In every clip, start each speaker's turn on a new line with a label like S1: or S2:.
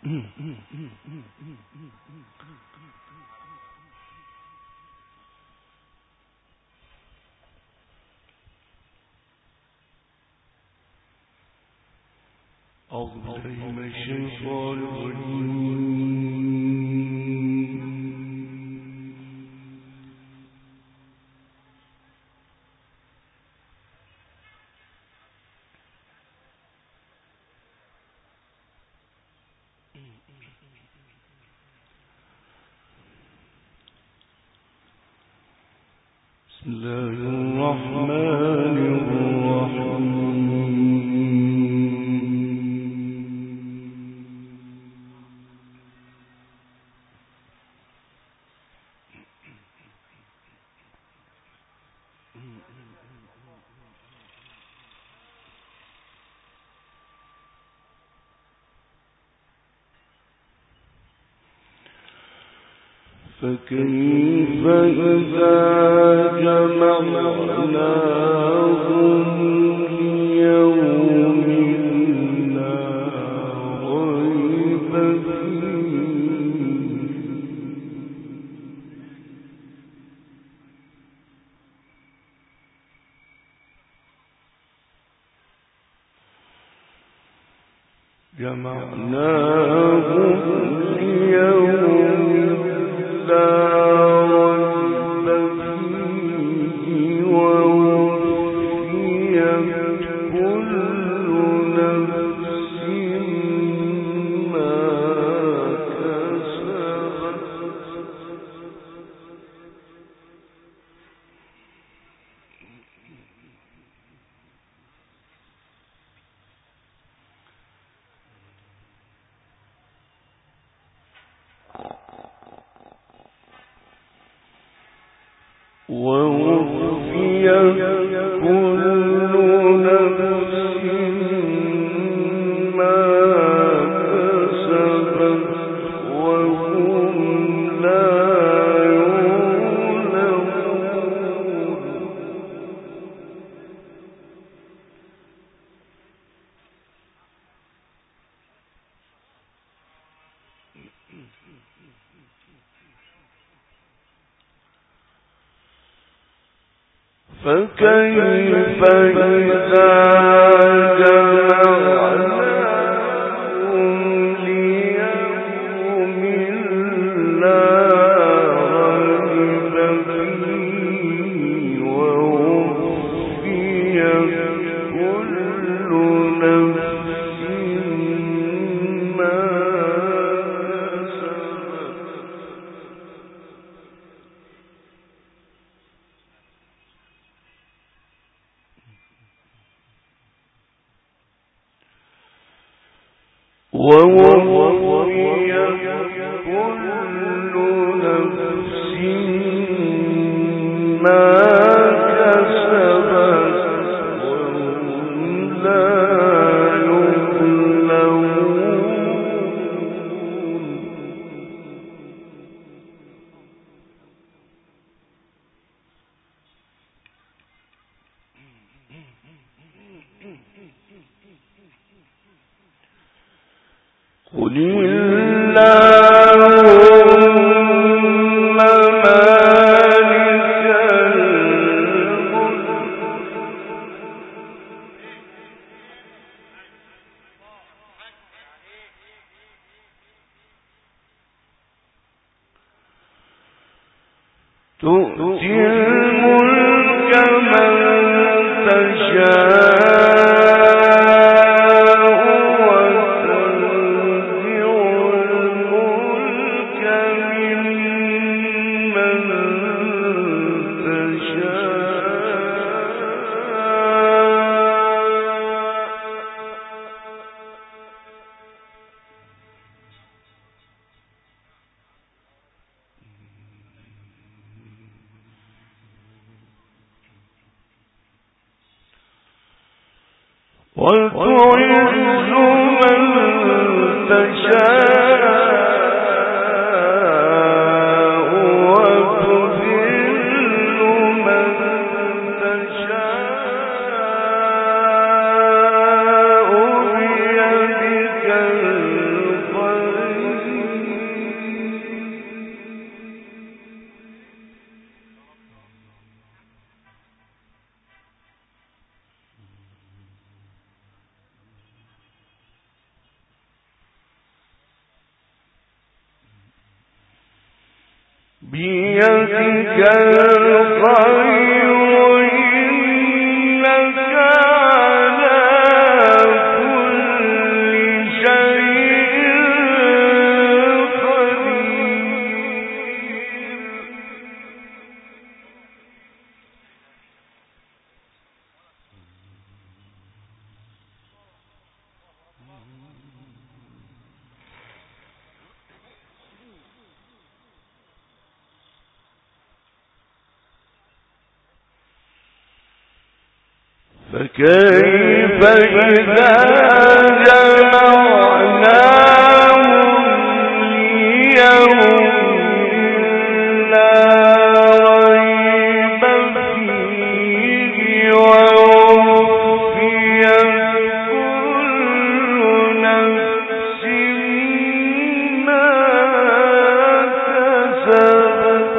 S1: أعوذ بالله من الشيطان الرجيم. بسم الله الرحمن الرحيم. فكيف إذا جمعناهم ليوم لا ريب فيه جمعناهم ليوم لا ريب فيه ووفيت كل نفس ما كسبت ووفيت كل نفس ما كسبت وهم لا يظلمون. فكيف إذا جمعناهم ليوم لا ريب فيه ووفيت كل نفس ما ووفيت كل نفس ما كسبت وهم لا يظلمون. قل اللهم مالك الملك تؤتي الملك من تشاء وتعز من تشاء وتذل من تشاء بيدك الخير بيدك الخير إنك على كل شيء فكيف إذا جمعناهم ليوم لا ريب فيه ووفيت كل نفس ما كسبت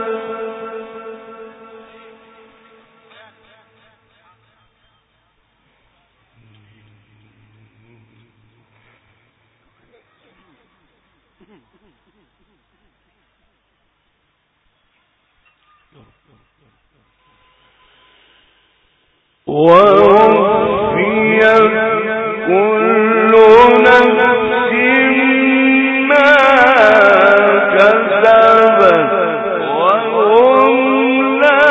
S1: ووفيت كل نفس ما كسبت وهم لا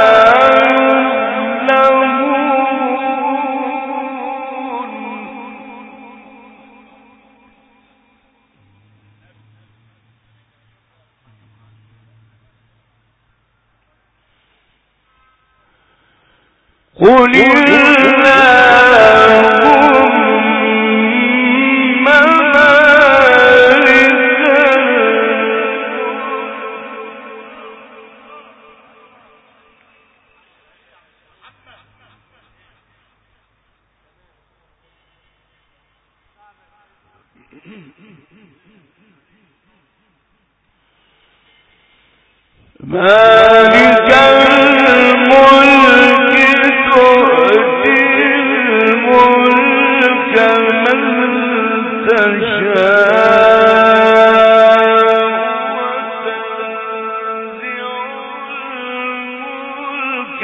S1: يظلمون قل اللهم مالك مالك الملك تؤتي الملك من تشاء وتنزع الملك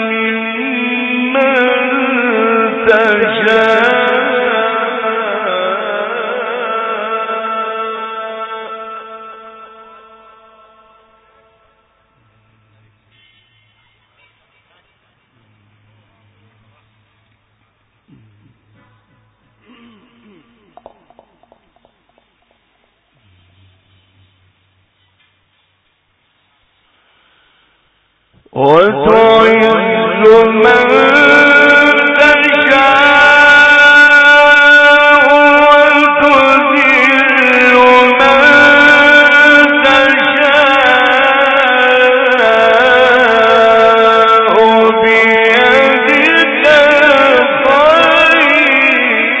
S1: ممن تشاء وتعز من تشاء وتذل من تشاء بيدك الخير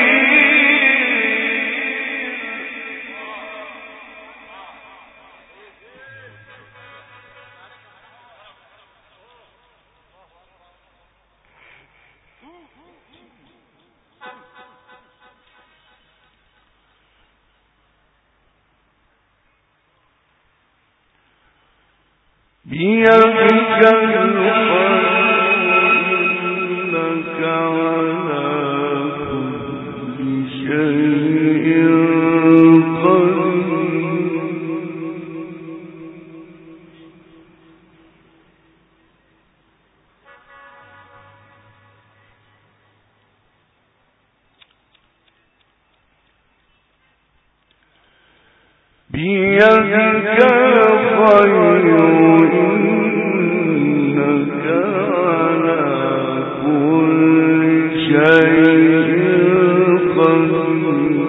S1: بيدك الخير إنك على كل شيء قدير بيدك الخير إنك على كل شيء قدير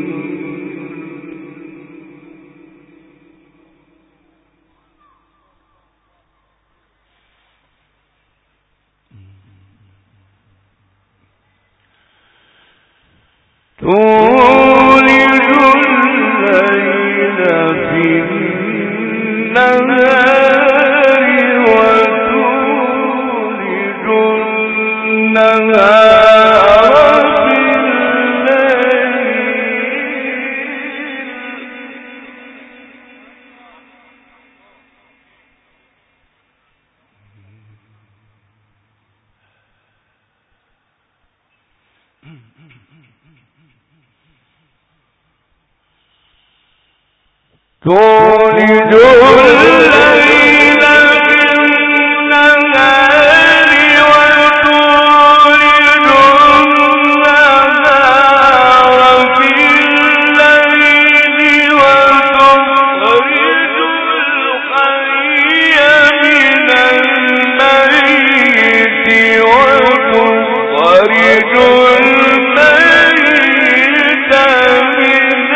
S1: تولج الليل في النهار وتولج النهار في الليل تولد الليل بالنهار وتولد النهار بالليل وتخرج الحي من الميت وتخرج الميت من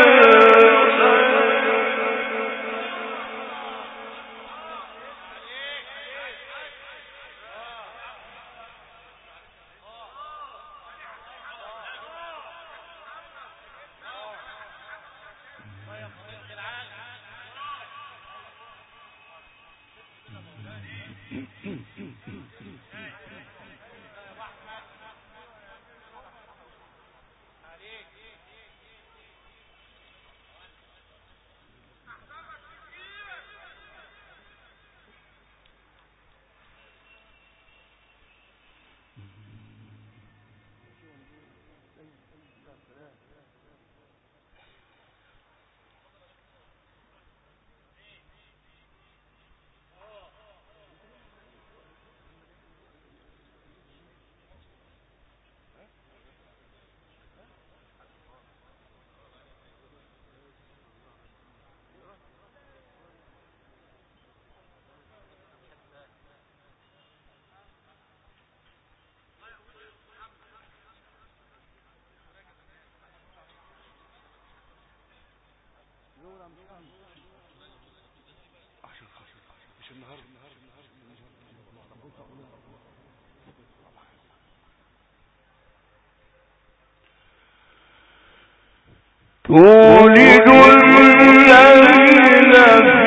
S1: تولد الليل في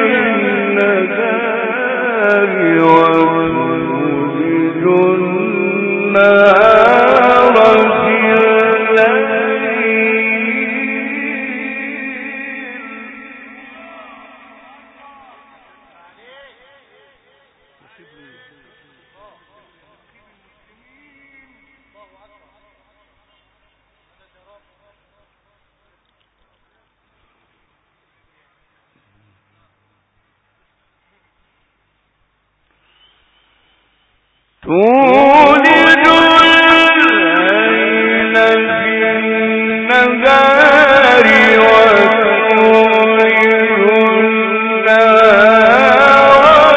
S1: النهار وتولد النهار في تولد الليل في النهار وتولد النهار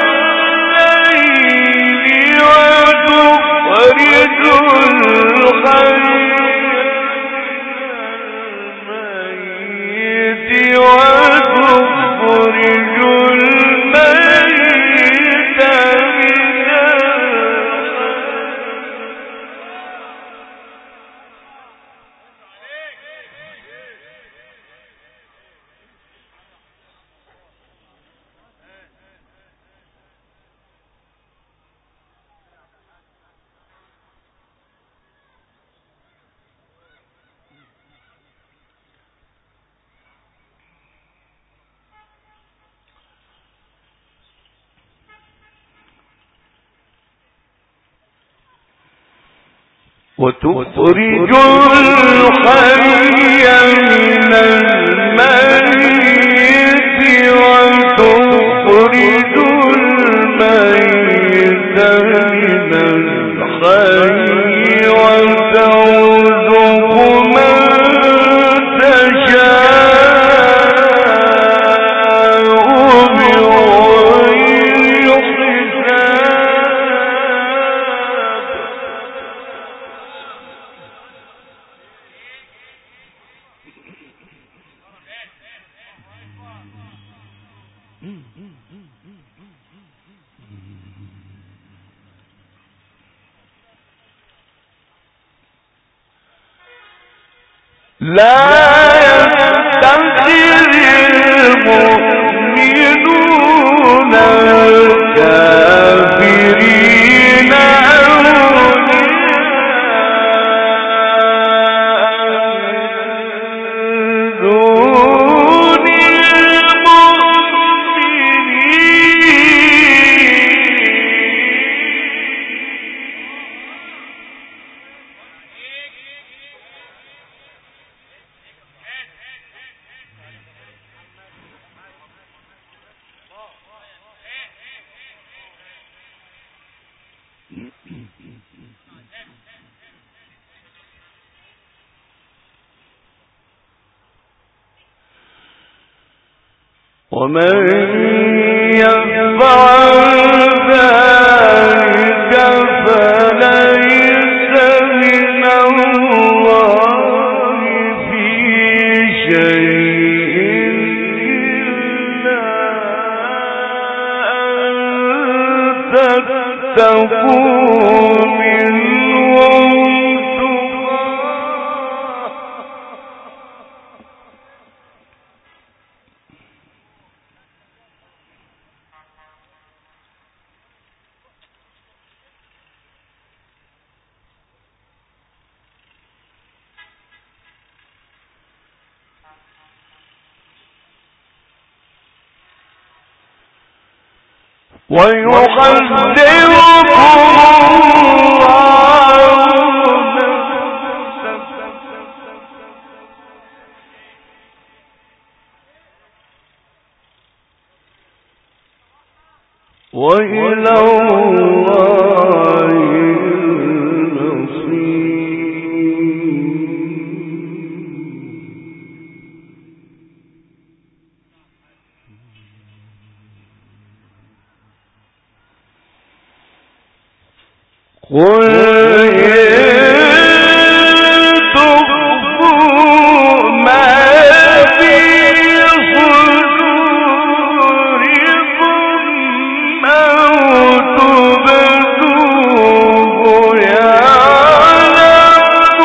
S1: بالليل وتخرج الحي وتخرج الميت وتخرج الحي من الميت وتخرج الميت من الحي وترزق من تشاء بغير لا يتخذ المؤمنون الكافرين أولياء دون المؤمنين ومن يفعل ذلك فليس من الله في شيء إلا أن تتقوا ويحذركم الله وإلى الله قل تخفوا ما في صدوركم أو تبدوه يعلمه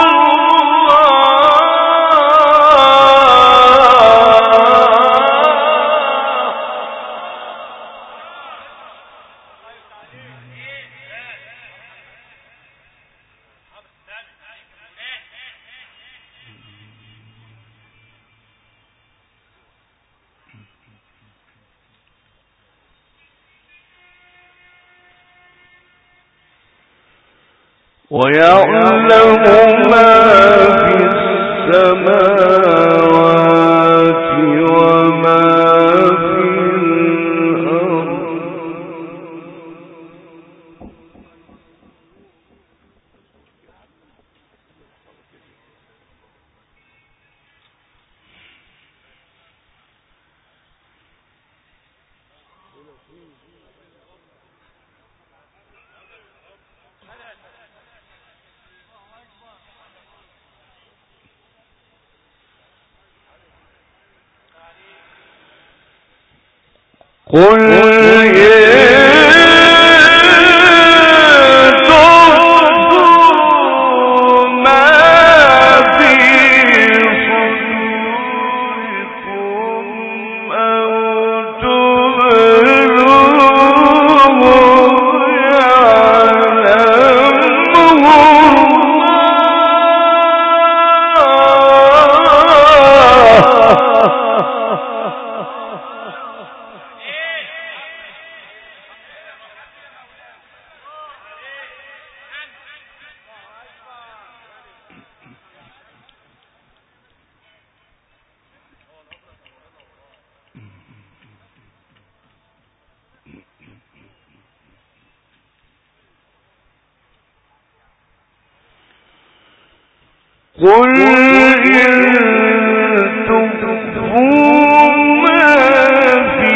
S1: ويعلم ما في السماوات وما في الأرض قل تخفوا ما في صدوركم أو تبدوه قل تخفوا ما في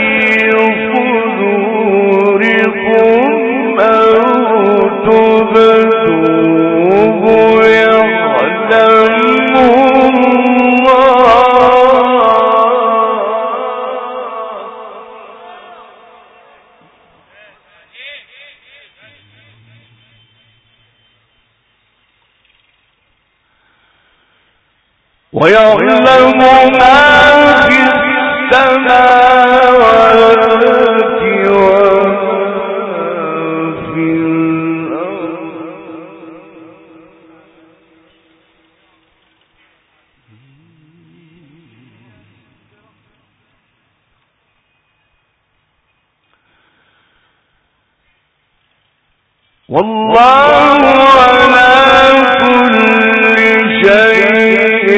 S1: صدوركم أو تبدوه يعلمه ويعلم ما في السماوات وما في الأرض والله على كل شيء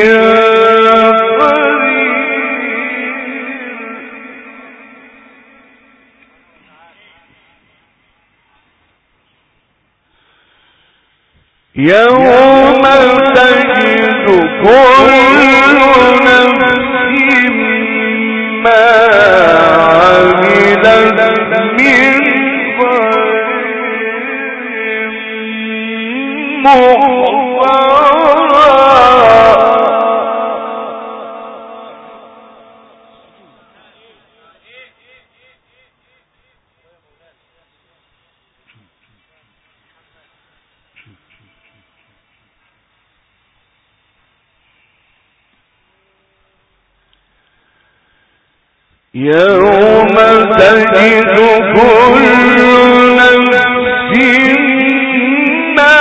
S1: يوم تجد كل نفس ما عملت من يوم تجد كل نفس ما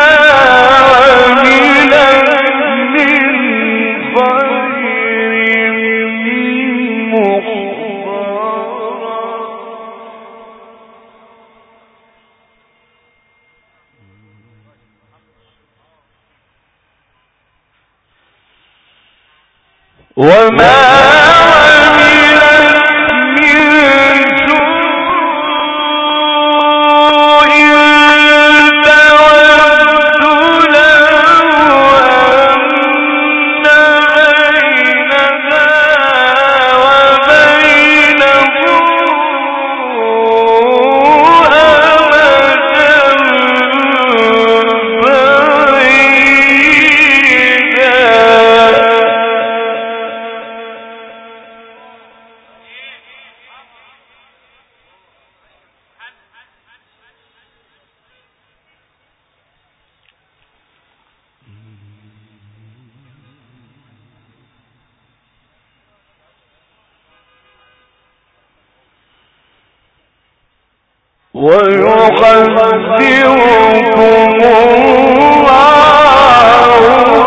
S1: عملت من خير محضرا وما ويحذركم الله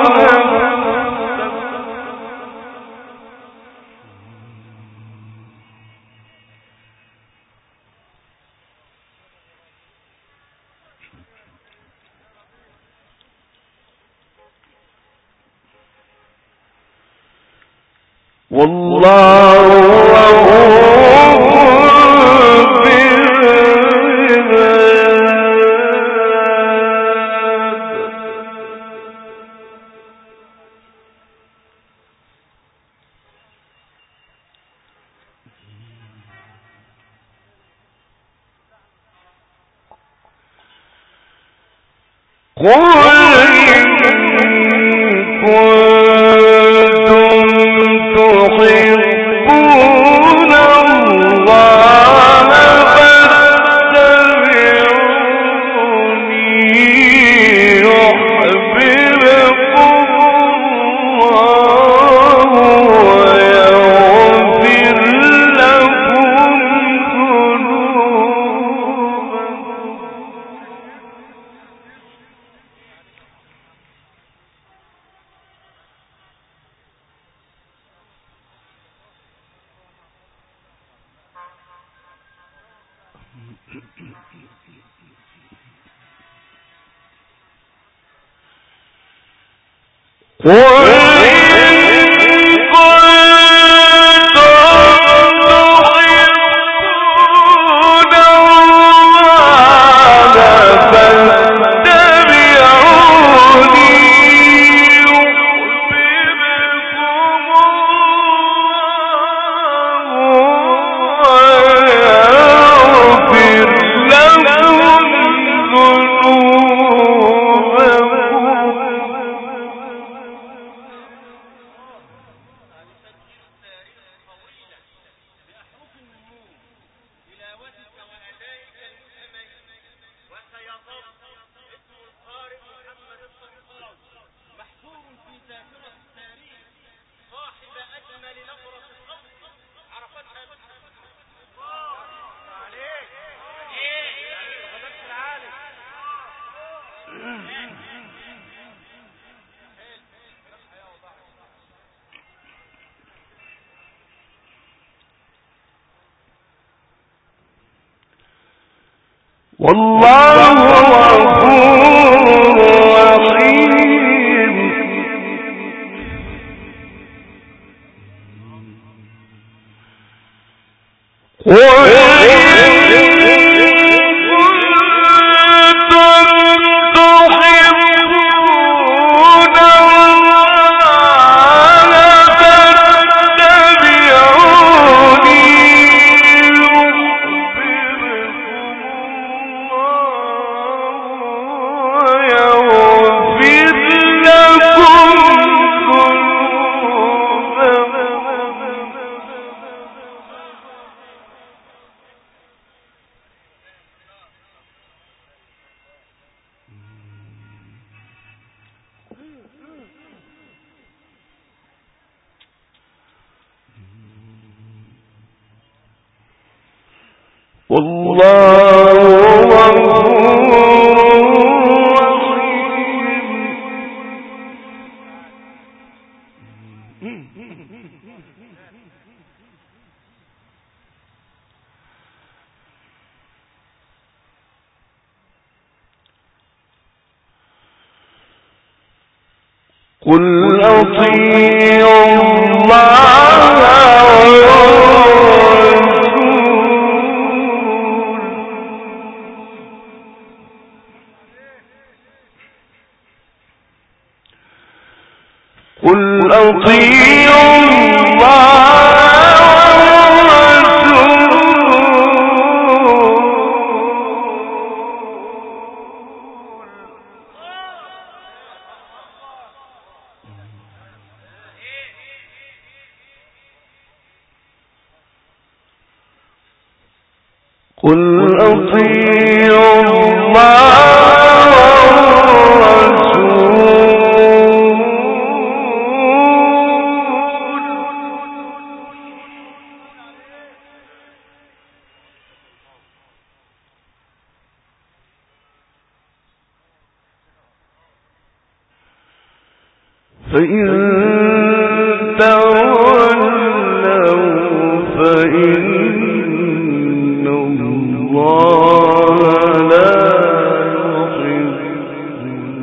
S1: والله قل إن كنتم تحبون الله فاتبعوني يحببكم الله ويغفر لكم ذنوبكم قل إن كنتم تحبون الله فاتبعوني يحببكم الله ويغفر لكم والله غفور رحيم كنتم تحبون والله قل أطيعوا الله قل أطيعوا قل أطيعوا الله والرسول فإن تولوا فإن الله لا يحب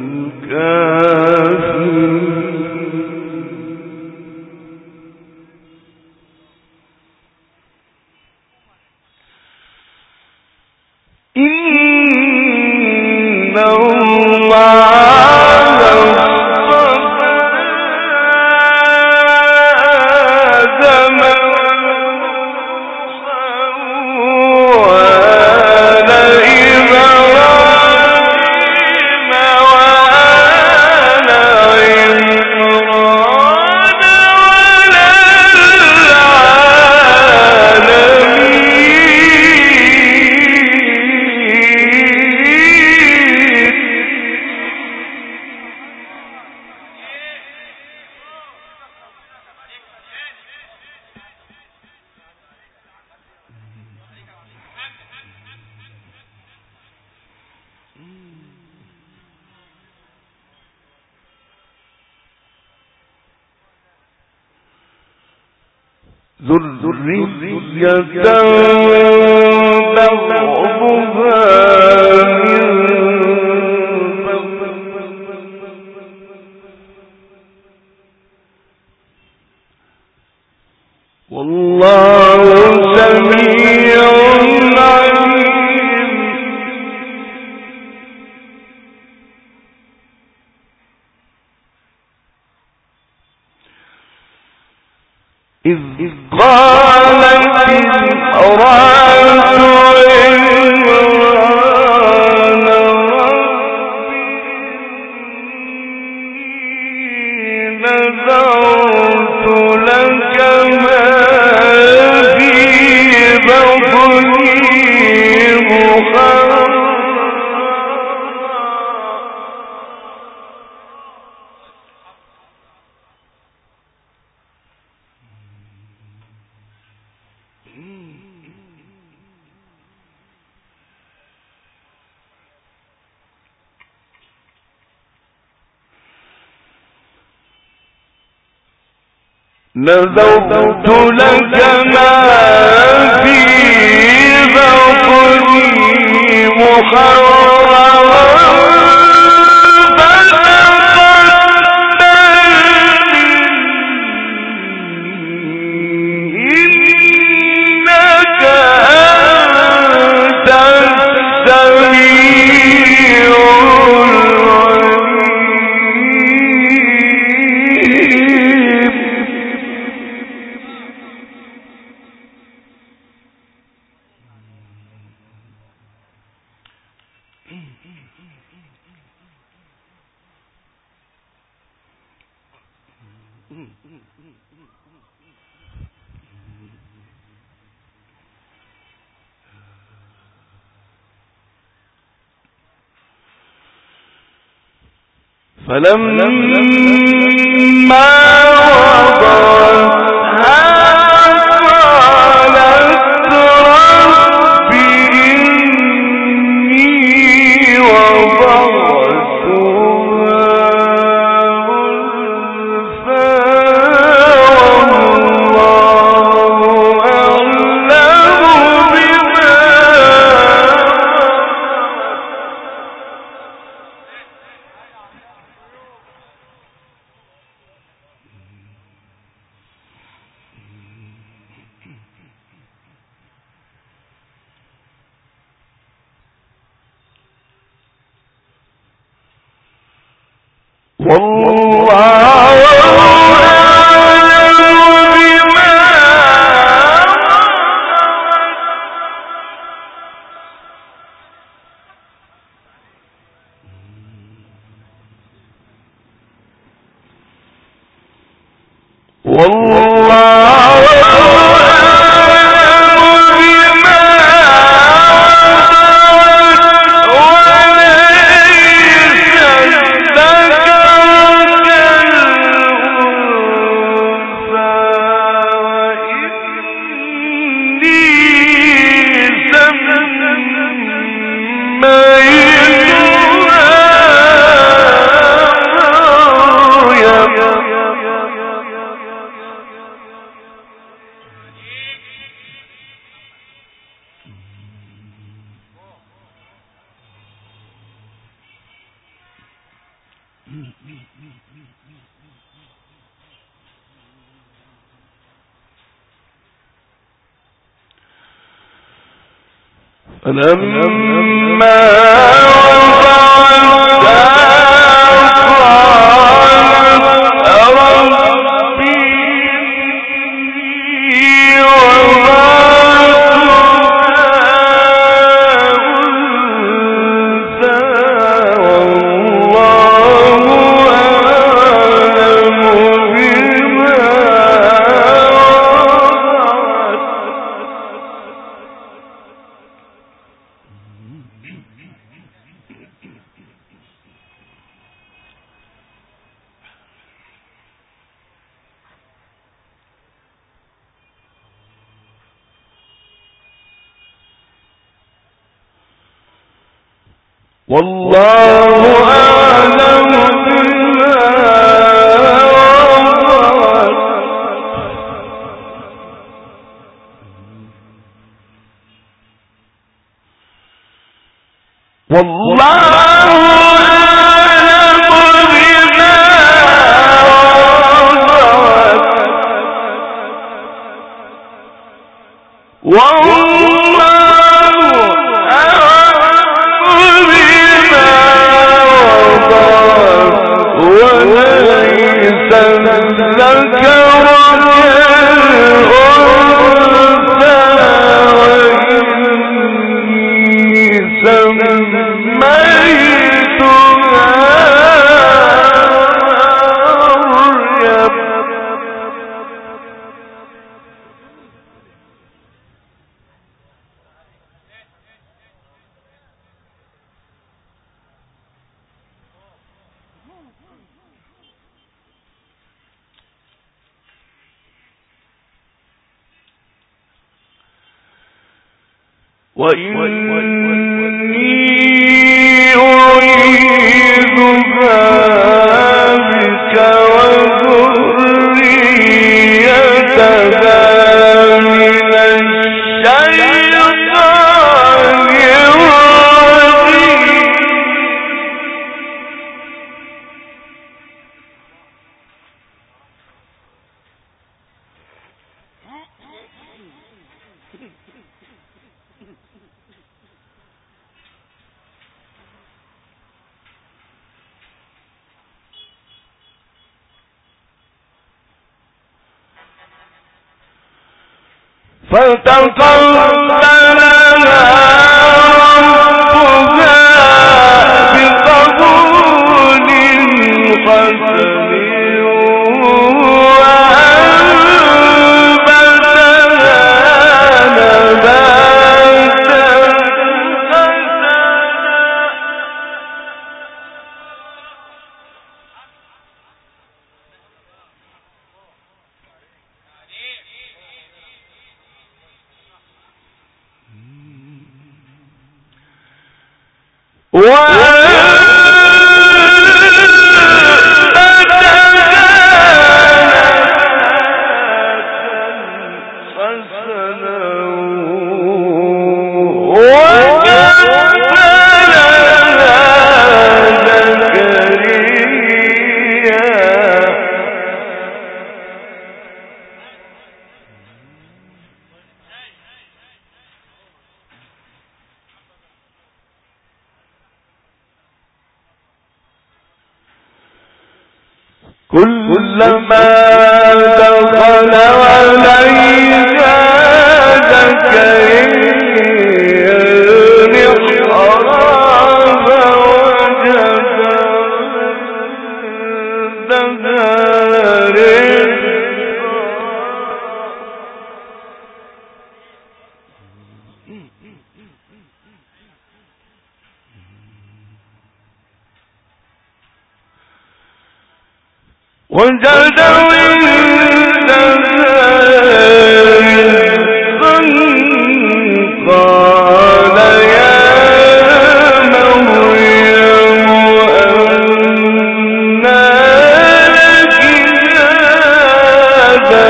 S1: الكافرين إن الله ذرية بعضها من والله سميع عليم إذ قالت امرأة عمران ربي نذرت لك ما في بطني محررا نذرت لك ما في بطني محررا إنك أنت السميع فلما وضعتها قالت رب فلما والله أعلم وإني أعيذها بك وذريتها من الشيطان الرجيم فتقبلها ربها بقبول حسن وأنبتها نباتا حسنا كلما دخل عليها زكريا المحراب وجد عندها وجد قال يا مريم أنى لك هذا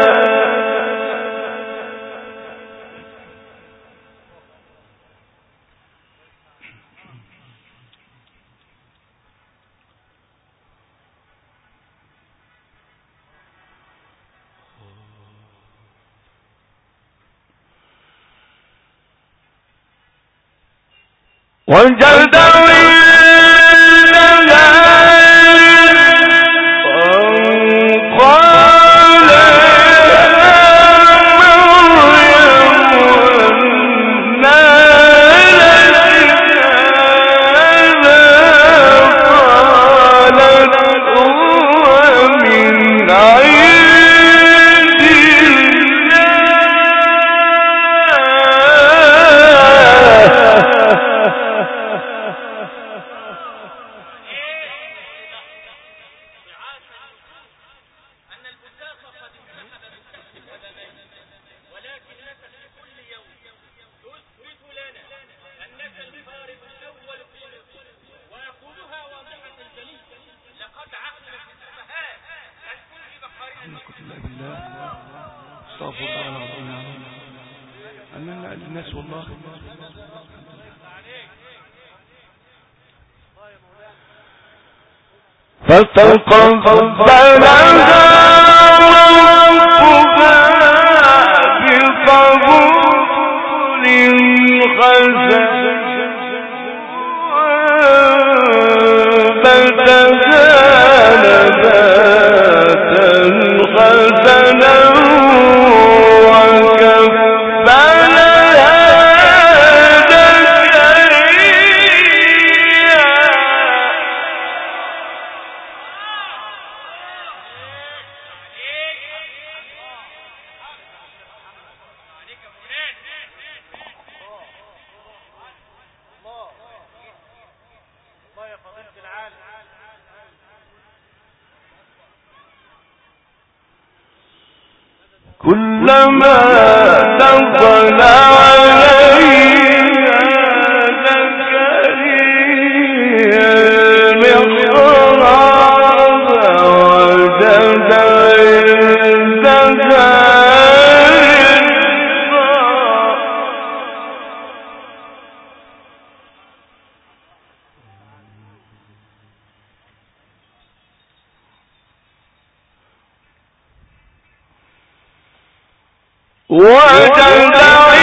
S1: وجد الناس والله فتقبلها ربها بقبول حسن وأنبتها نباتا حسنا كلما دخل عليها زكريا المحراب وجد عندها وجد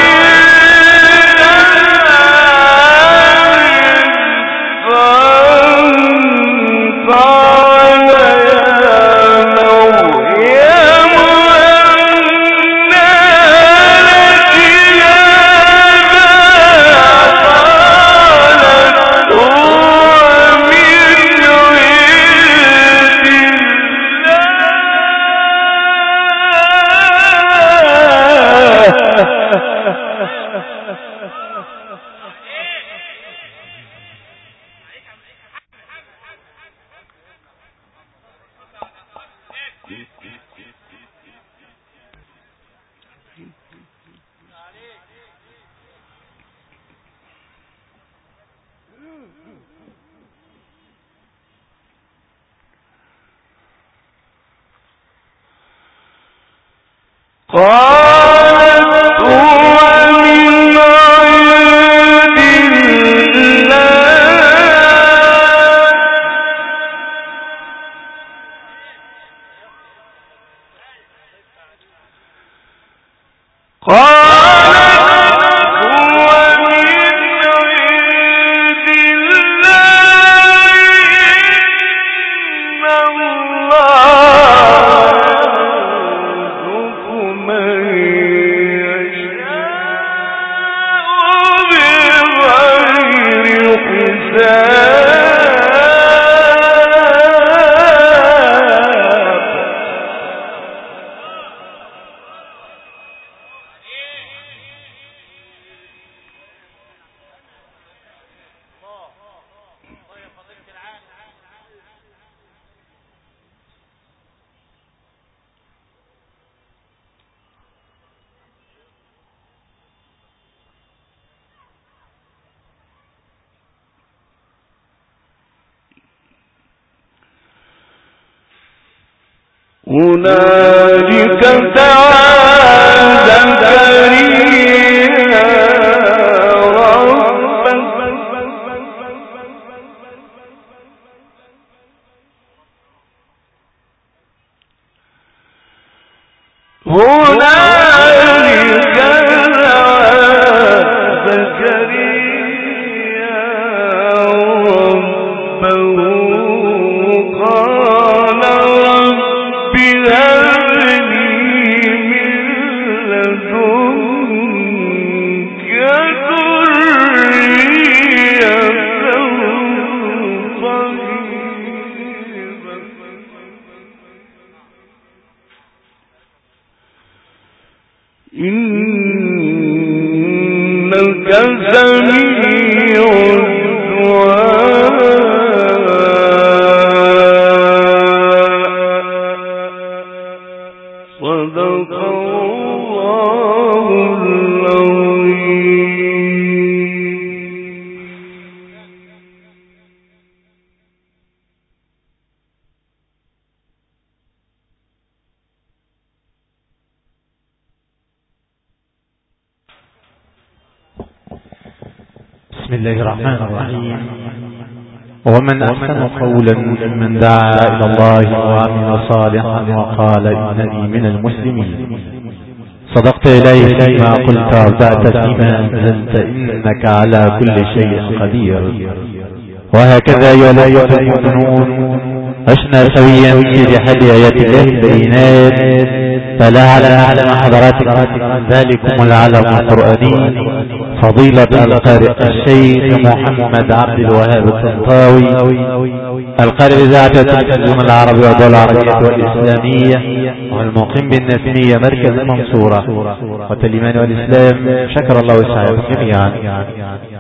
S1: قالت هو من عند الله هنالك دعا زكريا ربه إنك سميع الدعاء صدق الله العظيم.
S2: بسم الله الرحمن الرحيم. ومن أحسن قولا ممن دعا إلى الله وعمل صالحا وقال إنني من المسلمين. صدقت إليه فيما قلت وابدعت فيما أنزلت إنك على كل شيء قدير. وهكذا أيها الأخوة المؤمنون عشنا سويا في رحاب آيات الله البينات، فلا على نعلم حضراتكم ذلكم العلم القرآني فضيلة القارئ الشيخ محمد عبد الوهاب الطنطاوي القارئ إذاعة التلفزيون العربي والدول العربية والإسلامية والمقيم بالنسمية مركز المنصورة والتليمان والإسلام. شكر الله وسعيه جميعا.